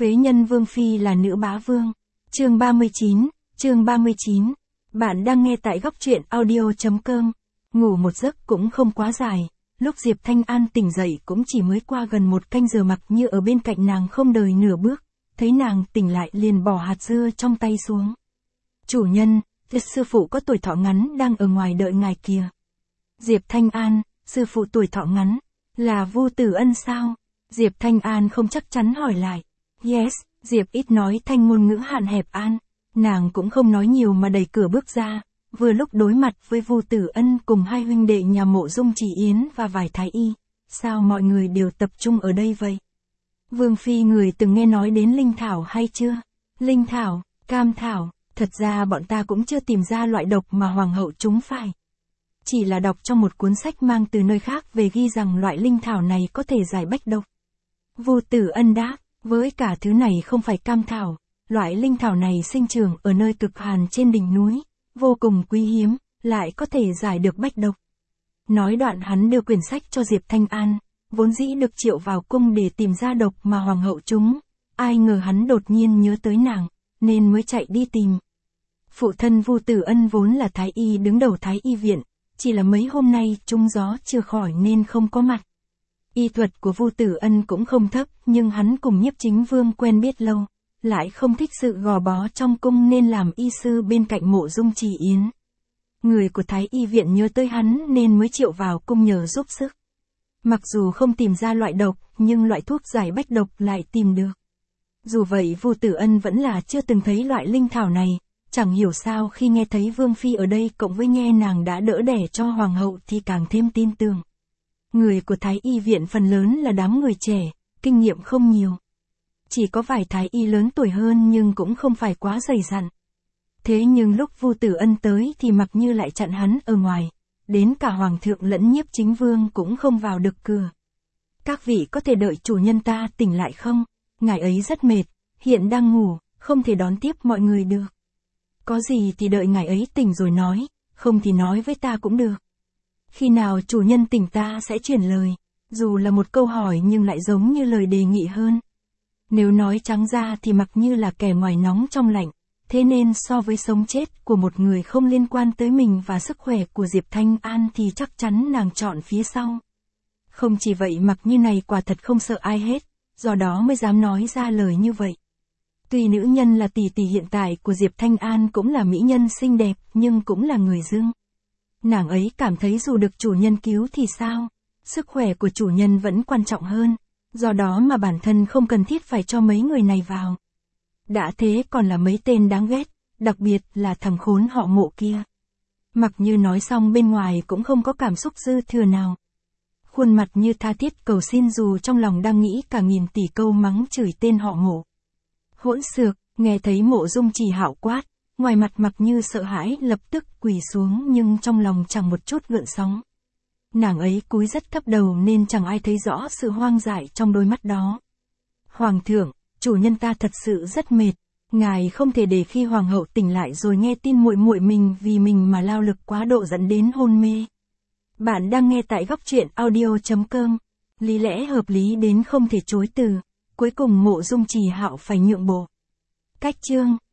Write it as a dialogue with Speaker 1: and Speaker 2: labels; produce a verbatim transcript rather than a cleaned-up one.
Speaker 1: Phế nhân Vương Phi là nữ bá vương. Chương ba mươi chín, chương ba mươi chín. Bạn đang nghe tại góc truyện audio.com. Ngủ một giấc cũng không quá dài, lúc Diệp Thanh An tỉnh dậy cũng chỉ mới qua gần một canh giờ, Mặc Như ở bên cạnh nàng không đời nửa bước, thấy nàng tỉnh lại liền bỏ hạt dưa trong tay xuống. Chủ nhân, sư phụ có tuổi thọ ngắn đang ở ngoài đợi ngài kìa. Diệp Thanh An, sư phụ tuổi thọ ngắn, là Vu Tử Ân sao? Diệp Thanh An không chắc chắn hỏi lại. Yes, Diệp ít nói thanh ngôn ngữ hạn hẹp an. Nàng cũng không nói nhiều mà đẩy cửa bước ra, vừa lúc đối mặt với Vu Tử Ân cùng hai huynh đệ nhà Mộ Dung Chỉ Yến và vài thái y. Sao mọi người đều tập trung ở đây vậy? Vương Phi, người từng nghe nói đến linh thảo hay chưa? Linh thảo, cam thảo, thật ra bọn ta cũng chưa tìm ra loại độc mà hoàng hậu chúng phải. Chỉ là đọc trong một cuốn sách mang từ nơi khác về ghi rằng loại linh thảo này có thể giải bách độc. Vu Tử Ân đáp, với cả thứ này không phải cam thảo, loại linh thảo này sinh trưởng ở nơi cực hàn trên đỉnh núi, vô cùng quý hiếm, lại có thể giải được bách độc. Nói đoạn hắn đưa quyển sách cho Diệp Thanh An, vốn dĩ được triệu vào cung để tìm ra độc mà hoàng hậu chúng, ai ngờ hắn đột nhiên nhớ tới nàng, nên mới chạy đi tìm. Phụ thân Vu Tử Ân vốn là thái y đứng đầu thái y viện, chỉ là mấy hôm nay trúng gió chưa khỏi nên không có mặt. Y thuật của Vu Tử Ân cũng không thấp, nhưng hắn cùng Nhiếp Chính Vương quen biết lâu, lại không thích sự gò bó trong cung nên làm y sư bên cạnh Mộ Dung Chỉ Yến. Người của thái y viện nhớ tới hắn nên mới triệu vào cung nhờ giúp sức. Mặc dù không tìm ra loại độc, nhưng loại thuốc giải bách độc lại tìm được. Dù vậy Vu Tử Ân vẫn là chưa từng thấy loại linh thảo này, chẳng hiểu sao khi nghe thấy Vương Phi ở đây cộng với nghe nàng đã đỡ đẻ cho hoàng hậu thì càng thêm tin tưởng. Người của thái y viện phần lớn là đám người trẻ, kinh nghiệm không nhiều. Chỉ có vài thái y lớn tuổi hơn nhưng cũng không phải quá dày dặn. Thế nhưng lúc Vu Tử Ân tới thì Mặc Như lại chặn hắn ở ngoài, đến cả hoàng thượng lẫn Nhiếp Chính Vương cũng không vào được cửa. Các vị có thể đợi chủ nhân ta tỉnh lại không? Ngài ấy rất mệt, hiện đang ngủ, không thể đón tiếp mọi người được. Có gì thì đợi ngài ấy tỉnh rồi nói, không thì nói với ta cũng được. Khi nào chủ nhân tỉnh ta sẽ truyền lời, dù là một câu hỏi nhưng lại giống như lời đề nghị hơn. Nếu nói trắng ra thì Mặc Như là kẻ ngoài nóng trong lạnh, thế nên so với sống chết của một người không liên quan tới mình và sức khỏe của Diệp Thanh An thì chắc chắn nàng chọn phía sau. Không chỉ vậy, Mặc Như này quả thật không sợ ai hết, do đó mới dám nói ra lời như vậy. Tuy nữ nhân là tỷ tỷ hiện tại của Diệp Thanh An cũng là mỹ nhân xinh đẹp nhưng cũng là người dưng. Nàng ấy cảm thấy dù được chủ nhân cứu thì sao, sức khỏe của chủ nhân vẫn quan trọng hơn, do đó mà bản thân không cần thiết phải cho mấy người này vào. Đã thế còn là mấy tên đáng ghét, đặc biệt là thằng khốn họ Mộ kia. Mặc Như nói xong bên ngoài cũng không có cảm xúc dư thừa nào. Khuôn mặt như tha thiết cầu xin dù trong lòng đang nghĩ cả nghìn tỷ câu mắng chửi tên họ Mộ. Hỗn xược, nghe thấy Mộ Dung Chỉ Hạo quát, ngoài mặt Mặc Như sợ hãi lập tức quỳ xuống nhưng trong lòng chẳng một chút gợn sóng. Nàng ấy cúi rất thấp đầu nên chẳng ai thấy rõ sự hoang dại trong đôi mắt đó. Hoàng thượng, chủ nhân ta thật sự rất mệt, ngài không thể để khi hoàng hậu tỉnh lại rồi nghe tin muội muội mình vì mình mà lao lực quá độ dẫn đến hôn mê. Bạn đang nghe tại góc truyện audio.com. Lý lẽ hợp lý đến không thể chối từ, cuối cùng Mộ Dung Chỉ Hạo phải nhượng bộ. Cách chương